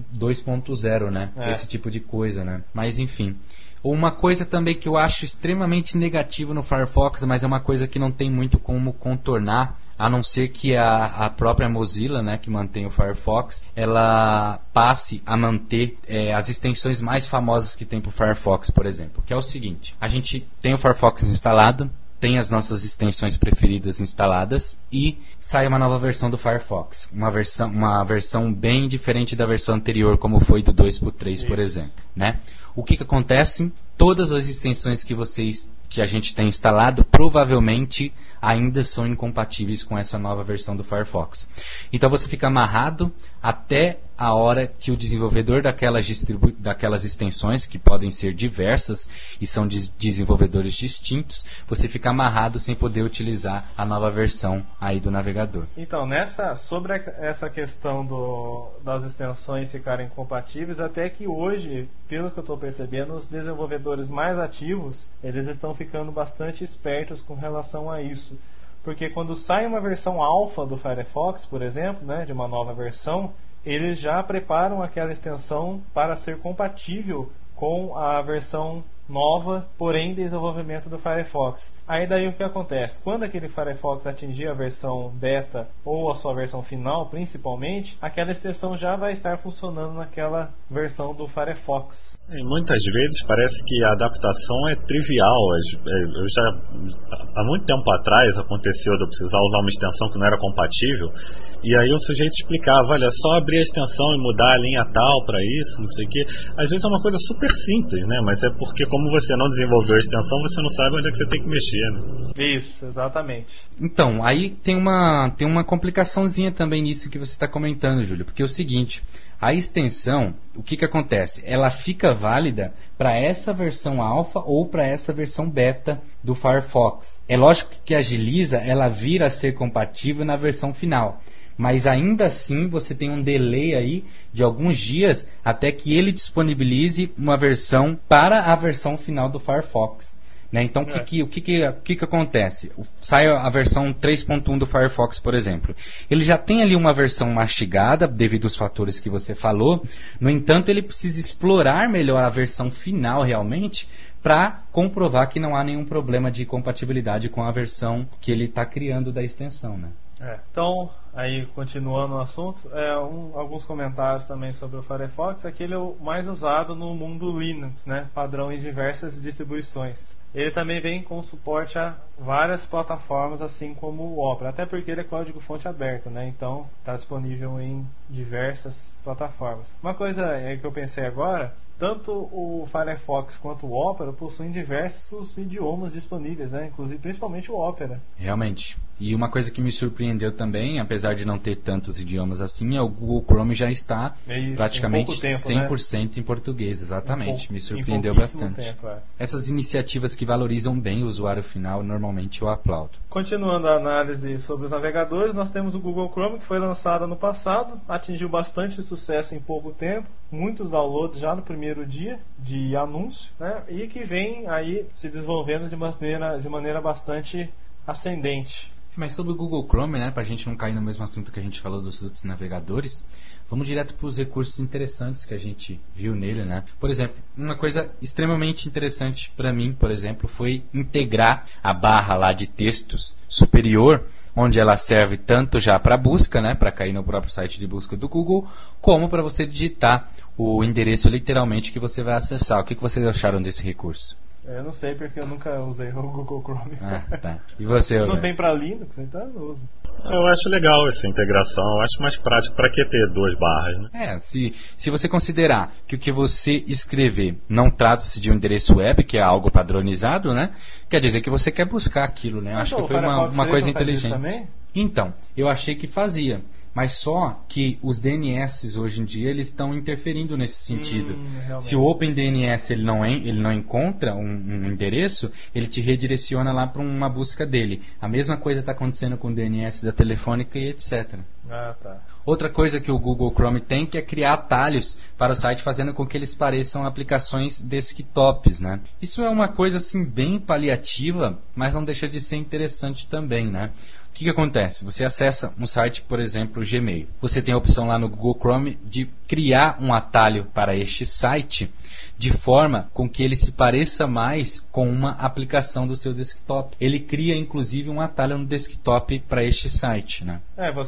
2.0, né? Esse tipo de coisa, né? Mas enfim. Uma coisa também que eu acho extremamente negativo no Firefox, mas é uma coisa que não tem muito como contornar, a não ser que a própria Mozilla, né, que mantém o Firefox, ela passe a manter as extensões mais famosas que tem para o Firefox, por exemplo. Que é o seguinte: a gente tem o Firefox instalado, tem as nossas extensões preferidas instaladas e sai uma nova versão do Firefox. Uma versão bem diferente da versão anterior, como foi do 2.3, por exemplo, né? O que acontece? Todas as extensões que a gente tem instalado provavelmente ainda são incompatíveis com essa nova versão do Firefox. Então você fica amarrado até a hora que o desenvolvedor daquelas extensões, que podem ser diversas e são de desenvolvedores distintos, você fica amarrado sem poder utilizar a nova versão aí do navegador. Então, sobre essa questão das extensões ficarem compatíveis, até que hoje, pelo que eu estou percebendo, os desenvolvedores mais ativos, eles estão ficando bastante espertos com relação a isso. Porque quando sai uma versão alfa do Firefox, por exemplo, né, de uma nova versão, eles já preparam aquela extensão para ser compatível com a versão nova, porém desenvolvimento do Firefox. Aí daí o que acontece? Quando aquele Firefox atingir a versão beta ou a sua versão final, principalmente, aquela extensão já vai estar funcionando naquela versão do Firefox. E muitas vezes parece que a adaptação é trivial. Há muito tempo atrás aconteceu de eu precisar usar uma extensão que não era compatível, e aí o sujeito explicava: olha, só abrir a extensão e mudar a linha tal para isso, não sei o quê. Às vezes é uma coisa super simples, né? Mas é porque, como você não desenvolveu a extensão, você não sabe onde é que você tem que mexer, né? Isso, exatamente. Então, aí tem uma complicaçãozinha também nisso que você está comentando, Júlio, porque é o seguinte: A extensão, o que acontece? Ela fica válida para essa versão alfa ou para essa versão beta do Firefox. É lógico que agiliza, ela vira a ser compatível na versão final. Mas ainda assim você tem um delay aí de alguns dias até que ele disponibilize uma versão para a versão final do Firefox. Né? Então, o que acontece? Sai a versão 3.1 do Firefox, por exemplo. Ele já tem ali uma versão mastigada, devido aos fatores que você falou. No entanto, ele precisa explorar melhor a versão final realmente para comprovar que não há nenhum problema de compatibilidade com a versão que ele está criando da extensão. Né? Então, aí continuando o assunto, alguns comentários também sobre o Firefox. Aquele é o mais usado no mundo Linux, né? Padrão em diversas distribuições. Ele também vem com suporte a várias plataformas, assim como o Opera, até porque ele é código-fonte aberto, né? Então está disponível em diversas plataformas. Uma coisa que eu pensei agora, tanto o Firefox quanto o Opera possuem diversos idiomas disponíveis, né? Inclusive, principalmente o Opera. Realmente. E uma coisa que me surpreendeu também, apesar de não ter tantos idiomas assim, é o Google Chrome já está praticamente 100% em português. Exatamente. Me surpreendeu bastante. Essas iniciativas que valorizam bem o usuário final, normalmente eu aplaudo. Continuando a análise sobre os navegadores, nós temos o Google Chrome, que foi lançado ano passado, atingiu bastante sucesso em pouco tempo, muitos downloads já no primeiro dia de anúncio, né? E que vem aí se desenvolvendo de maneira bastante ascendente. Mas sobre o Google Chrome, né, para a gente não cair no mesmo assunto que a gente falou dos outros navegadores, vamos direto para os recursos interessantes que a gente viu nele, né? Por exemplo, uma coisa extremamente interessante para mim, por exemplo, foi integrar a barra lá de textos superior, onde ela serve tanto já para busca, né, para cair no próprio site de busca do Google, como para você digitar o endereço literalmente que você vai acessar. O que vocês acharam desse recurso? Eu não sei porque eu nunca usei o Google Chrome. Tá. E você? Não tem para Linux, então eu não uso. Eu acho legal essa integração, eu acho mais prático. Para que ter duas barras, né? Se você considerar que o que você escrever não trata-se de um endereço web, que é algo padronizado, né? Quer dizer que você quer buscar aquilo, né? Acho que foi uma coisa inteligente. Então, eu achei que fazia, mas só que os DNS hoje em dia eles estão interferindo nesse sentido. Se o OpenDNS ele não encontra um endereço, ele te redireciona lá para uma busca dele. A mesma coisa está acontecendo com o DNS da Telefônica e etc. Tá. Outra coisa que o Google Chrome tem que é criar atalhos para o site, fazendo com que eles pareçam aplicações desktops, né? Isso é uma coisa assim bem paliativa, mas não deixa de ser interessante também, né? O que acontece? Você acessa um site, por exemplo, o Gmail. Você tem a opção lá no Google Chrome de criar um atalho para este site de forma com que ele se pareça mais com uma aplicação do seu desktop. Ele cria, inclusive, um atalho no desktop para este site, né?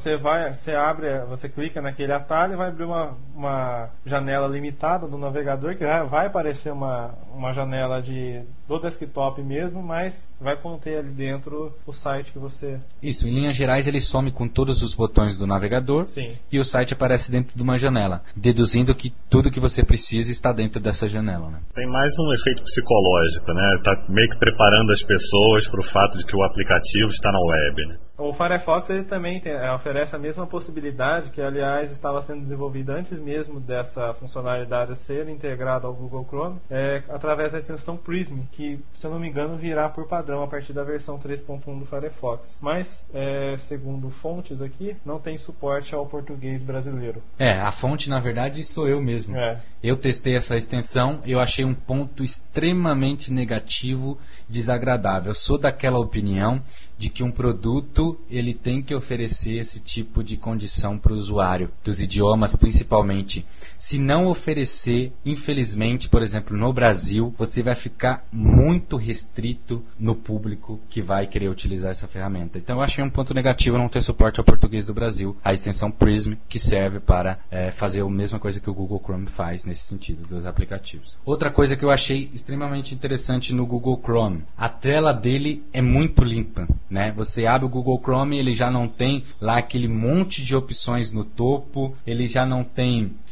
Você clica naquele atalho e vai abrir uma janela limitada do navegador, que vai aparecer uma janela do desktop mesmo, mas vai conter ali dentro o site que você... Isso, em linhas gerais ele some com todos os botões do navegador. Sim. E o site aparece dentro de uma janela, deduzindo que tudo que você precisa está dentro dessa janela, né? Tem mais um efeito psicológico, né? Está meio que preparando as pessoas para o fato de que o aplicativo está na web, né? O Firefox ele também oferece a mesma possibilidade, que aliás estava sendo desenvolvida antes mesmo dessa funcionalidade ser integrada ao Google Chrome, através da extensão Prism, que, se eu não me engano, virá por padrão a partir da versão 3.1 do Firefox. Mas, segundo fontes aqui, não tem suporte ao português brasileiro. A fonte, na verdade, sou eu mesmo. Eu testei essa extensão, eu achei um ponto extremamente negativo, desagradável. Eu sou daquela opinião de que um produto ele tem que oferecer esse tipo de condição para o usuário, dos idiomas principalmente. Se não oferecer, infelizmente, por exemplo, no Brasil, você vai ficar muito restrito no público que vai querer utilizar essa ferramenta. Então eu achei um ponto negativo não ter suporte ao português do Brasil, a extensão Prism, que serve para fazer a mesma coisa que o Google Chrome faz nesse sentido dos aplicativos. Outra coisa que eu achei extremamente interessante no Google Chrome, a tela dele é muito limpa, né? Você abre o Google Chrome, ele já não tem lá aquele monte de opções no topo, ele já não tem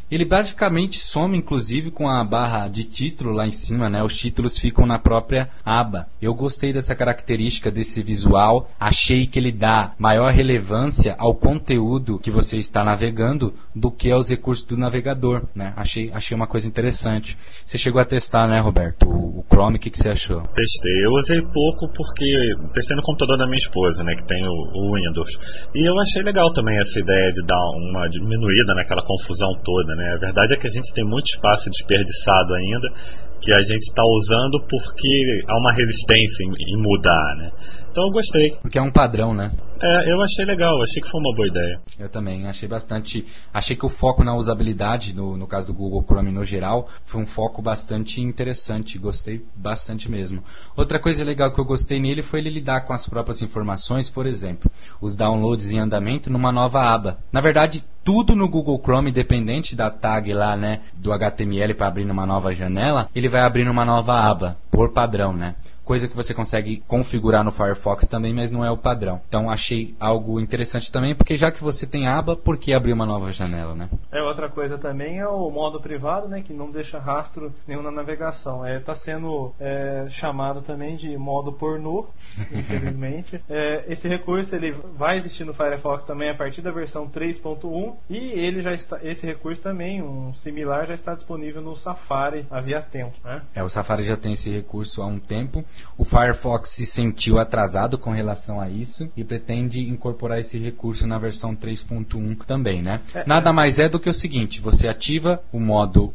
Ele praticamente some, inclusive, com a barra de título lá em cima, né? Os títulos ficam na própria aba. Eu gostei dessa característica, desse visual. Achei que ele dá maior relevância ao conteúdo que você está navegando do que aos recursos do navegador, né? Achei uma coisa interessante. Você chegou a testar, né, Roberto? O Chrome, o que você achou? Testei. Eu usei pouco porque testei no computador da minha esposa, né, que tem o Windows. E eu achei legal também essa ideia de dar uma diminuída naquela confusão toda, né? A verdade é que a gente tem muito espaço desperdiçado ainda, que a gente está usando porque há uma resistência em mudar, né? Então eu gostei. Porque é um padrão, né? Eu achei legal, achei que foi uma boa ideia. Eu também, achei bastante. Achei que o foco na usabilidade, no caso do Google Chrome no geral, foi um foco bastante interessante. Gostei bastante mesmo. Outra coisa legal que eu gostei nele foi ele lidar com as próprias informações, por exemplo, os downloads em andamento numa nova aba. Na verdade, tudo no Google Chrome, independente da tag lá, né, do HTML para abrir numa nova janela, ele vai abrir numa nova aba, por padrão, né? Coisa que você consegue configurar no Firefox também, mas não é o padrão. Então achei algo interessante também, porque já que você tem aba, por que abrir uma nova janela, né? Outra coisa também é o modo privado, né, que não deixa rastro nenhum na navegação. Está sendo chamado também de modo pornô, infelizmente. Esse recurso ele vai existir no Firefox também a partir da versão 3.1 e ele já está, esse recurso também, um similar, já está disponível no Safari havia tempo, né? O Safari já tem esse recurso há um tempo. O Firefox se sentiu atrasado com relação a isso e pretende incorporar esse recurso na versão 3.1 também, né? Nada mais é do que o seguinte: você ativa o modo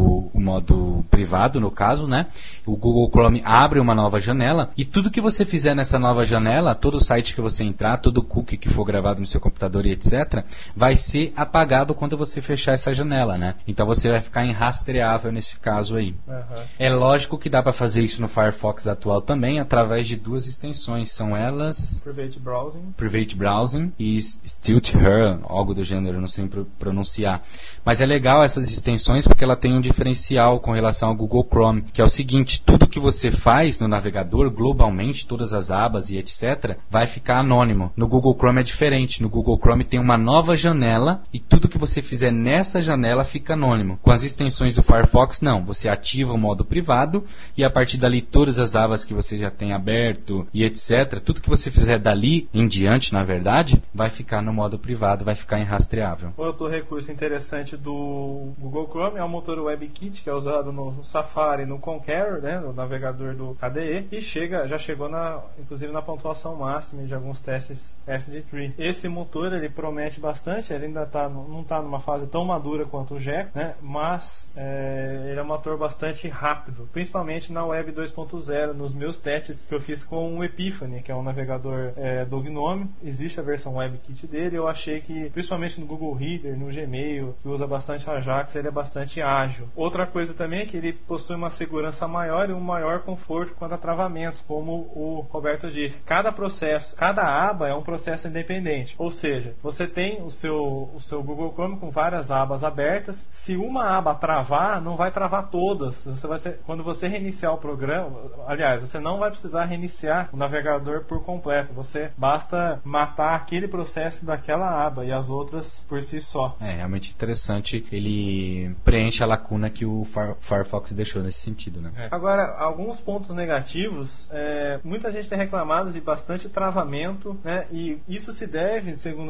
privado, no caso, né? O Google Chrome abre uma nova janela e tudo que você fizer nessa nova janela, todo site que você entrar, todo cookie que for gravado no seu computador e etc., vai ser apagado quando você fechar essa janela, né? Então você vai ficar irrastreável nesse caso aí. É lógico que dá para fazer isso no Firefox atual também, através de duas extensões. São elas Private Browsing e Stilt-Her, algo do gênero, não sei pronunciar. Mas é legal essas extensões porque ela tem um diferencial com relação ao Google Chrome, que é o seguinte: tudo que você faz no navegador, globalmente, todas as abas e etc., vai ficar anônimo. No Google Chrome é diferente. No Google Chrome tem uma nova janela e tudo que você fizer nessa janela fica anônimo. Com as extensões do Firefox, não. Você ativa o modo privado e a partir dali todas as abas que você já tem aberto e etc., tudo que você fizer dali em diante, na verdade, vai ficar no modo privado, vai ficar irrastreável. Outro recurso interessante do Google Chrome é o motor WebKit, que é usado no Safari, no Conqueror, né, no navegador do KDE, e já chegou inclusive na pontuação máxima de alguns testes SD3. Esse motor ele promete bastante, ele ainda não está numa fase tão madura quanto o Gecko, né, mas ele é um motor bastante rápido, principalmente na Web 2.0, nos meus testes que eu fiz com o Epiphany, que é um navegador do GNOME. Existe a versão WebKit dele. Eu achei que, principalmente no Google Reader, no Gmail, que usa bastante Ajax, ele é bastante ágil. Outra coisa também é que ele possui uma segurança maior e um maior conforto quanto a travamentos, como o Roberto disse. Cada aba é um processo independente, ou seja, você tem o seu Google Chrome com várias abas abertas. Se uma aba travar, não vai travar todas. Quando você reiniciar o programa, aliás, você não vai precisar reiniciar o navegador por completo. Basta matar aquele processo daquela aba e as outras por si só. É realmente interessante. Ele preenche a lacuna que o Firefox deixou nesse sentido, né? Agora, alguns pontos negativos. Muita gente tem reclamado de bastante travamento, né? E isso se deve, segundo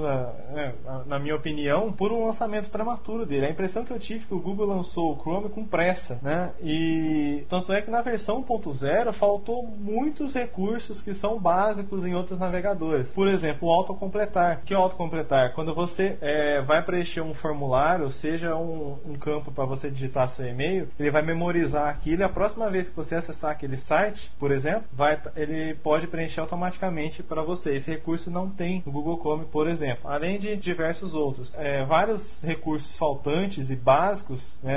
na minha opinião, por um lançamento prematuro dele. A impressão que eu tive é que o Google lançou o Chrome com pressa, né? E tanto é que na versão 1.0 faltou muitos recursos que são básicos em outros navegadores. Por exemplo, o autocompletar. O que é o autocompletar? Quando você vai preencher um formulário, seja um campo para você digitar seu e-mail, ele vai memorizar aquilo e a próxima vez que você acessar aquele site, por exemplo, ele pode preencher automaticamente para você. Esse recurso não tem no Google Chrome, por exemplo. Além de diversos outros. Vários recursos faltantes e básicos, né,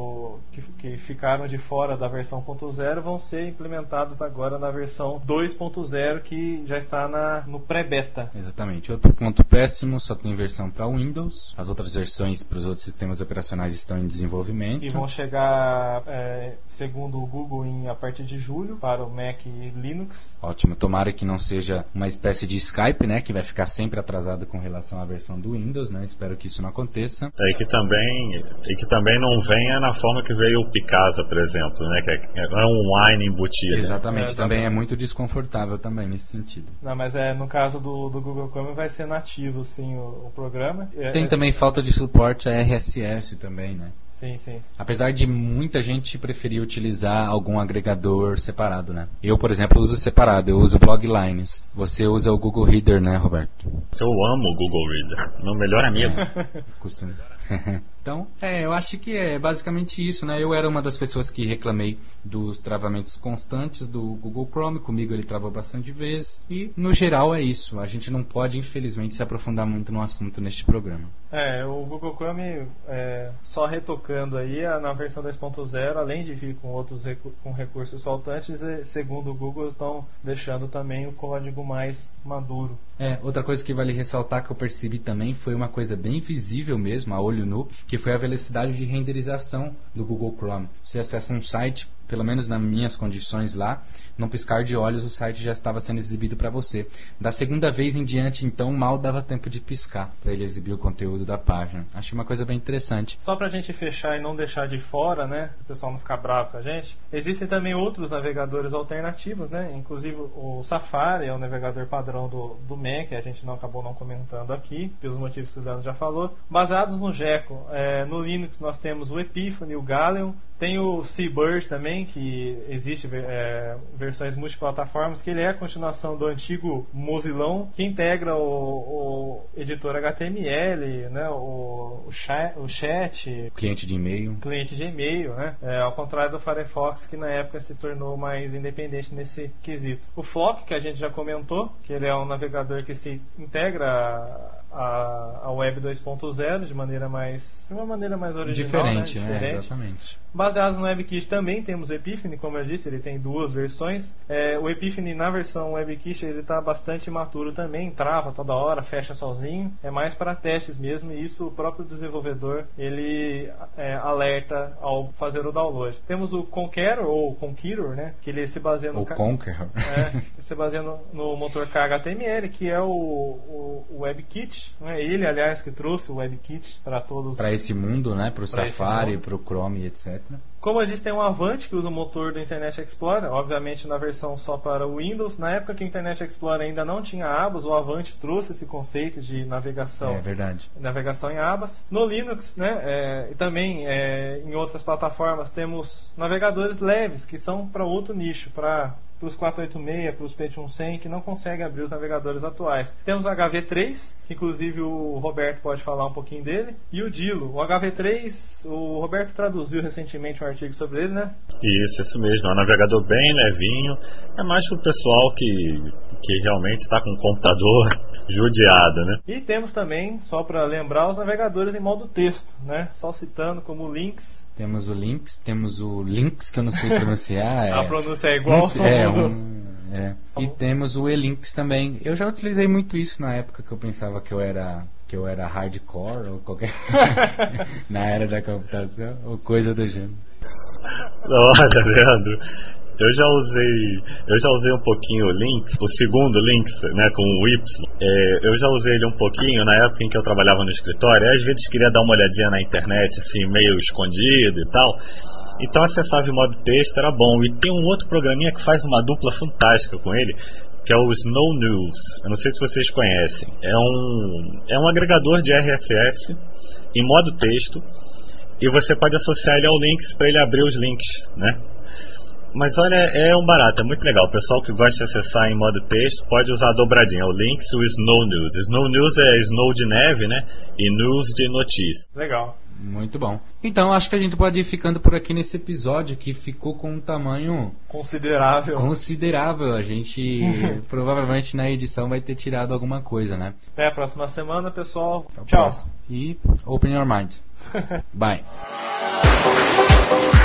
que ficaram de fora da versão 1.0 vão ser implementados agora na versão 2.0, que já está no pré-beta. Exatamente. Outro ponto péssimo, só tem versão para Windows. As outras versões para os outros sistemas operacionais estão em desenvolvimento. E vão chegar, segundo o Google, a partir de julho para o Mac e Linux. Ótimo, tomara que não seja uma espécie de Skype, né, que vai ficar sempre atrasado com relação à versão do Windows, né? Espero que isso não aconteça. E que também não venha na forma que veio o Picasa, por exemplo, né, que é um Wine embutido. Exatamente, também é muito desconfortável também nesse sentido. Não, mas no caso do Google Chrome vai ser nativo, sim, o programa. Tem também falta de suporte a RSS também, né? Sim, sim. Apesar de muita gente preferir utilizar algum agregador separado, né? Eu, por exemplo, uso separado. Eu uso Bloglines. Você usa o Google Reader, né, Roberto? Eu amo o Google Reader. Meu melhor amigo. Costume. Então, eu acho que é basicamente isso, né? Eu era uma das pessoas que reclamei dos travamentos constantes do Google Chrome. Comigo ele travou bastante vezes. E, no geral, é isso. A gente não pode, infelizmente, se aprofundar muito no assunto neste programa. O Google Chrome, só retocando aí, na versão 2.0, além de vir com outros com recursos soltantes, segundo o Google, estão deixando também o código mais maduro. Outra coisa que vale ressaltar que eu percebi também foi uma coisa bem visível mesmo, a olho nu, que foi a velocidade de renderização do Google Chrome. Você acessa um site, pelo menos nas minhas condições lá, num piscar de olhos o site já estava sendo exibido para você. Da segunda vez em diante, então, mal dava tempo de piscar para ele exibir o conteúdo da página. Achei uma coisa bem interessante. Só para a gente fechar e não deixar de fora, né, o pessoal não ficar bravo com a gente, existem também outros navegadores alternativos, né, inclusive o Safari é o navegador padrão do Mac, que a gente acabou não comentando aqui, pelos motivos que o Leandro já falou, baseados no Gecko. No Linux nós temos o Epiphany, o Galeon, tem o Seabird também, que existe versões multiplataformas, que ele é a continuação do antigo Mozillão, que integra o editor HTML, né, o chat, cliente de e-mail, né, ao contrário do Firefox, que na época se tornou mais independente nesse quesito. O Flock, que a gente já comentou, que ele é um navegador que se integra a Web 2.0 de uma maneira mais original, diferente, né? Diferente. Exatamente. Baseados no WebKit também temos o Epiphany, como eu disse, ele tem duas versões. O Epiphany na versão WebKit ele está bastante imaturo também, trava toda hora, fecha sozinho, é mais para testes mesmo, e isso o próprio desenvolvedor ele alerta ao fazer o download. Temos o Conqueror ou Conqueror, né, que ele se baseia no se baseia no motor KHTML, que é o WebKit, né? Ele, aliás, que trouxe o WebKit para todos, para esse mundo, né, para o Safari, para o Chrome, etc. Como a gente tem um Avant que usa o motor do Internet Explorer, obviamente na versão só para o Windows. Na época que o Internet Explorer ainda não tinha abas, o Avant trouxe esse conceito de navegação. Verdade. Navegação em abas. No Linux, né, e também em outras plataformas, temos navegadores leves, que são para outro nicho, para os 486, para os Pentium 100, que não conseguem abrir os navegadores atuais. Temos o HV3, que inclusive o Roberto pode falar um pouquinho dele, e o Dilo. O HV3, o Roberto traduziu recentemente um artigo sobre ele, né? Isso mesmo. É um navegador bem levinho. É mais para o pessoal que realmente está com o computador judiado, né? E temos também, só para lembrar, os navegadores em modo texto, né? Só citando como o Lynx. Temos o Lynx, que eu não sei pronunciar. A pronúncia é igual. E temos o Elinx também. Eu já utilizei muito isso na época que eu pensava que eu era hardcore ou qualquer na era da computação ou coisa do gênero. Olha, Leandro, eu já usei um pouquinho o Lynx, o segundo Lynx, né, com o Y. Eu já usei ele um pouquinho na época em que eu trabalhava no escritório. Às vezes queria dar uma olhadinha na internet, assim, meio escondido e tal. Então acessava em modo texto, era bom. E tem um outro programinha que faz uma dupla fantástica com ele, que é o Snow News. Eu não sei se vocês conhecem. É um agregador de RSS em modo texto, e você pode associar ele ao Lynx para ele abrir os links, né? Mas olha, é um barato, é muito legal. O pessoal que gosta de acessar em modo texto pode usar a dobradinha, o Lynx e o Snow News. Snow News é snow de neve, né? E news de notícia. Legal. Muito bom. Então acho que a gente pode ir ficando por aqui nesse episódio, que ficou com um tamanho considerável. A gente provavelmente na edição vai ter tirado alguma coisa, né? Até a próxima semana, pessoal. Tchau. E open your mind. Bye.